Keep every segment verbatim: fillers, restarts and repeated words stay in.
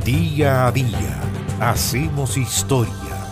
Día a día hacemos historia.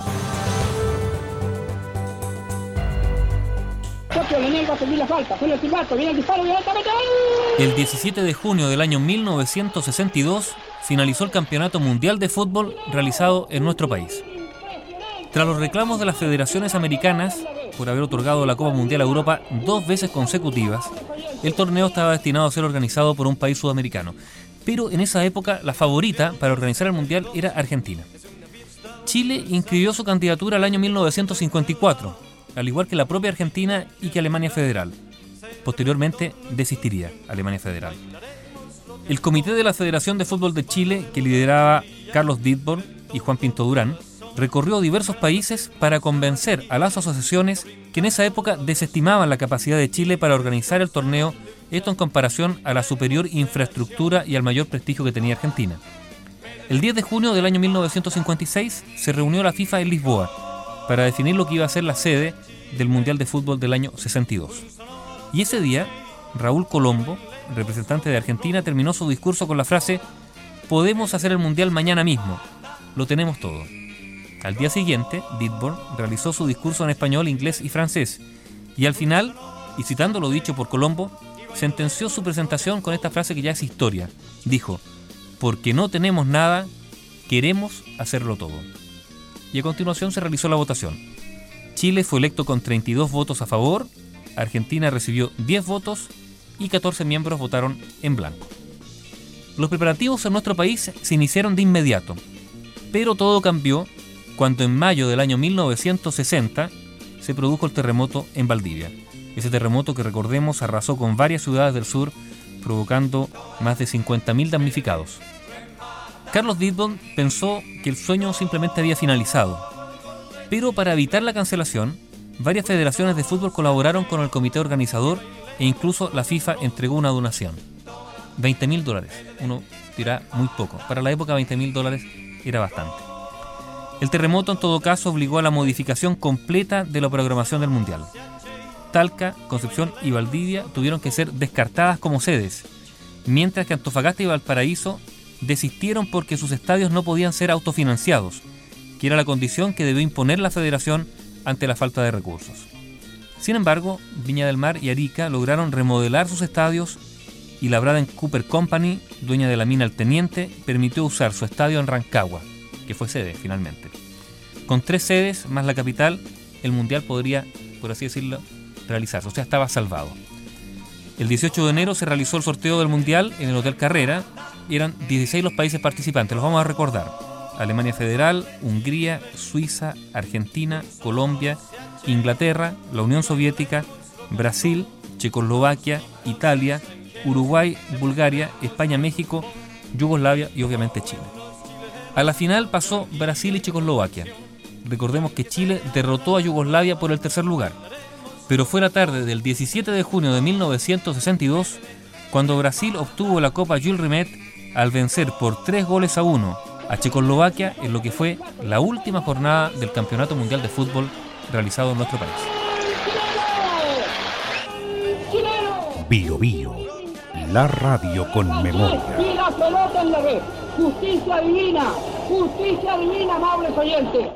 El diecisiete de junio del año mil novecientos sesenta y dos finalizó el Campeonato Mundial de Fútbol realizado en nuestro país. Tras los reclamos de las federaciones americanas por haber otorgado la Copa Mundial a Europa dos veces consecutivas, el torneo estaba destinado a ser organizado por un país sudamericano. Pero en esa época la favorita para organizar el Mundial era Argentina. Chile inscribió su candidatura al año mil novecientos cincuenta y cuatro, al igual que la propia Argentina y que Alemania Federal. Posteriormente desistiría Alemania Federal. El comité de la Federación de Fútbol de Chile, que lideraba Carlos Dittborn y Juan Pinto Durán, recorrió diversos países para convencer a las asociaciones que en esa época desestimaban la capacidad de Chile para organizar el torneo, esto en comparación a la superior infraestructura y al mayor prestigio que tenía Argentina. El diez de junio del año mil novecientos cincuenta y seis se reunió la FIFA en Lisboa para definir lo que iba a ser la sede del Mundial de Fútbol del año sesenta y dos. Y ese día, Raúl Colombo, representante de Argentina, terminó su discurso con la frase: «Podemos hacer el Mundial mañana mismo, lo tenemos todo». Al día siguiente, Dittborn realizó su discurso en español, inglés y francés, y al final, y citando lo dicho por Colombo, sentenció su presentación con esta frase que ya es historia. Dijo: «Porque no tenemos nada, queremos hacerlo todo». Y a continuación se realizó la votación. Chile fue electo con treinta y dos votos a favor, Argentina recibió diez votos y catorce miembros votaron en blanco. Los preparativos en nuestro país se iniciaron de inmediato, pero todo cambió cuando en mayo del año mil novecientos sesenta se produjo el terremoto en Valdivia. Ese terremoto que, recordemos, arrasó con varias ciudades del sur, provocando más de cincuenta mil damnificados. Carlos Dittborn pensó que el sueño simplemente había finalizado, pero para evitar la cancelación, varias federaciones de fútbol colaboraron con el comité organizador e incluso la FIFA entregó una donación. veinte mil dólares. Uno dirá muy poco. Para la época veinte mil dólares era bastante. El terremoto en todo caso obligó a la modificación completa de la programación del Mundial. Talca, Concepción y Valdivia tuvieron que ser descartadas como sedes, mientras que Antofagasta y Valparaíso desistieron porque sus estadios no podían ser autofinanciados, que era la condición que debió imponer la federación ante la falta de recursos. Sin embargo, Viña del Mar y Arica lograron remodelar sus estadios y la Braden Cooper Company, dueña de la mina El Teniente, permitió usar su estadio en Rancagua, que fue sede finalmente. Con tres sedes más la capital, el Mundial podría, por así decirlo, realizarse, o sea, estaba salvado. El dieciocho de enero se realizó el sorteo del Mundial en el Hotel Carrera. Eran dieciséis los países participantes, los vamos a recordar: Alemania Federal, Hungría, Suiza, Argentina, Colombia, Inglaterra, la Unión Soviética, Brasil, Checoslovaquia, Italia, Uruguay, Bulgaria, España, México, Yugoslavia y obviamente Chile. A la final pasó Brasil y Checoslovaquia. Recordemos que Chile derrotó a Yugoslavia por el tercer lugar, pero fue la tarde del diecisiete de junio de mil novecientos sesenta y dos cuando Brasil obtuvo la Copa Jules Rimet al vencer por tres goles a uno a Checoslovaquia en lo que fue la última jornada del Campeonato Mundial de Fútbol realizado en nuestro país. Bio Bio, la radio con memoria. Y la pelota en la red. Justicia divina, justicia divina, amables oyentes.